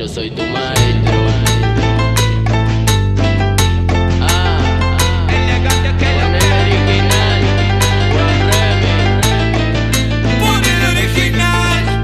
Yo soy tu maestro. Elegante que Con el original, pon el original.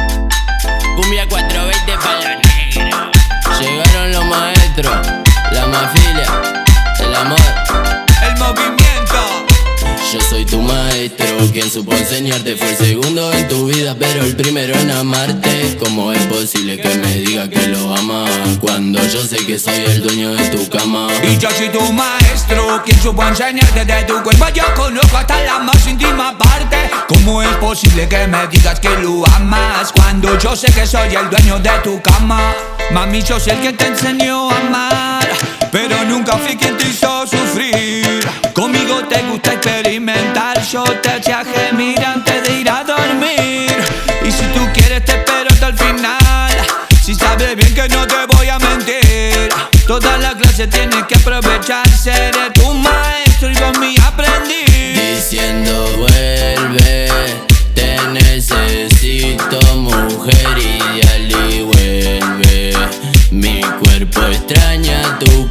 Cumbia 420 para la negra. Llegaron los maestros, la mafilia, el amor, El movimiento. Yo soy tu maestro, quien supo enseñarte. Fue el segundo en tu vida, pero el primero en amarte. ¿Cómo es posible que me diga que lo amas cuando yo sé que soy el dueño de tu cama? Y yo soy tu maestro, quien supo enseñarte de tu cuerpo. Yo conozco hasta la más íntima parte. ¿Cómo es posible que me digas que lo amas cuando yo sé que soy el dueño de tu cama? Mami, yo sé el que te enseñó a amar, pero nunca fui quien te hizo sufrir. Conmigo te gusta experimentar, yo te eché gemir antes de ir a dormir. Y si tú quieres te espero hasta el final, si sabes bien que no te voy a mentir. Toda la clase tienes que aprovechar, seré tu maestro y vos mi aprendiz. Diciendo vuelve, te necesito, mujer ideal, y vuelve. Mi cuerpo extraña tu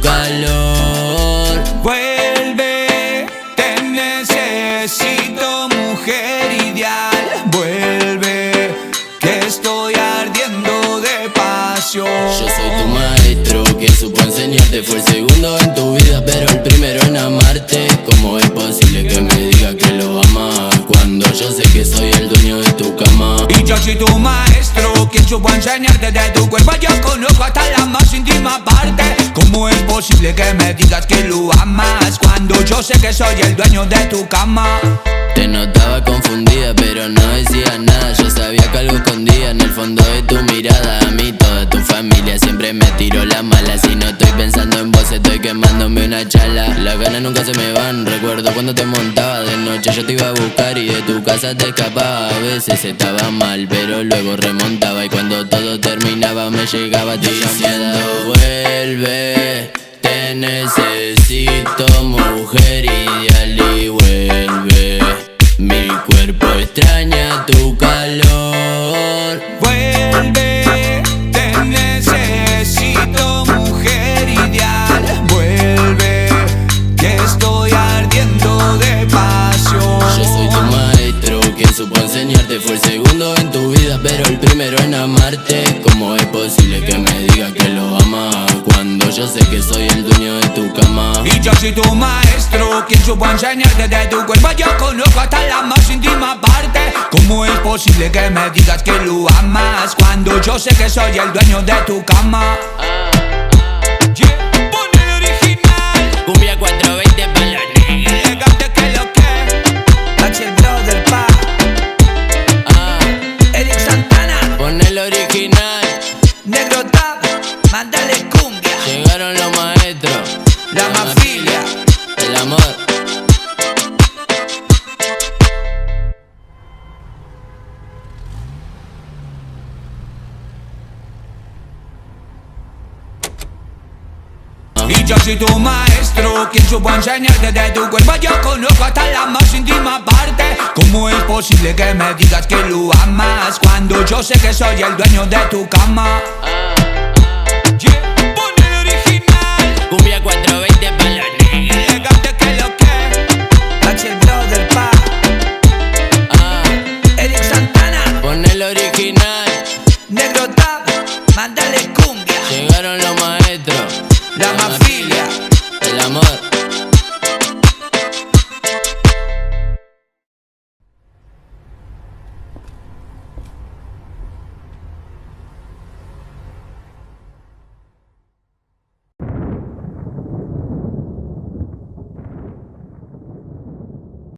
calor. Vuelve, te necesito, mujer ideal. Vuelve, que estoy ardiendo de pasión. Yo soy tu maestro, quien supo enseñarte. Fue el segundo en tu vida, pero el primero en amarte. ¿Cómo es posible que me diga que lo amas cuando yo sé que soy el dueño de tu cama? Y yo soy tu maestro, quien supo enseñarte de tu cuerpo. Yo conozco hasta la más íntima parte. ¿Cómo es posible que me digas que lo amas cuando yo sé que soy el dueño de tu cama? Te notaba confundida, pero no decía nada. Yo sabía que algo escondía en el fondo de tu mirada. A mí toda tu familia siempre me tiró la mala. Si no estoy pensando en vos, estoy quemándome una chala. Las ganas nunca se me van. Recuerdo cuando te montaba de noche, yo te iba a buscar y de tu casa te escapaba. A veces estaba mal, pero luego remontaba. Y cuando todo terminaba me llegaba tu llamada. Vuelve, te necesito, mujer ideal, y vuelve. Mi cuerpo extraña tu calor. Vuelve, te necesito, mujer ideal. Vuelve, que estoy ardiendo de pasión. Yo soy tu maestro, quien supo enseñarte. Fue el segundo en tu vida, pero el primero en amarte. ¿Cómo es posible que me diga que lo amas cuando yo sé que soy el dueño de tu cama? Y yo soy tu maestro, quien supo enseñarte de tu cuerpo. Yo conozco hasta la más íntima parte. ¿Cómo es posible que me digas que lo amas cuando yo sé que soy el dueño de tu cama? Yeah, pon el original. Cumbia 420 para la negra. Elegante que lo que Axel Brother, pa Eric Santana, Pon el original. Negro Tab, mándale cumbia. Llegaron los maestros, La mafilia. el amor. Y yo soy tu maestro, quien supo enseñarte de tu cuerpo. Yo conozco hasta la más íntima parte. ¿Cómo es posible que me digas que lo amas cuando yo sé que soy el dueño de tu cama? Yeah.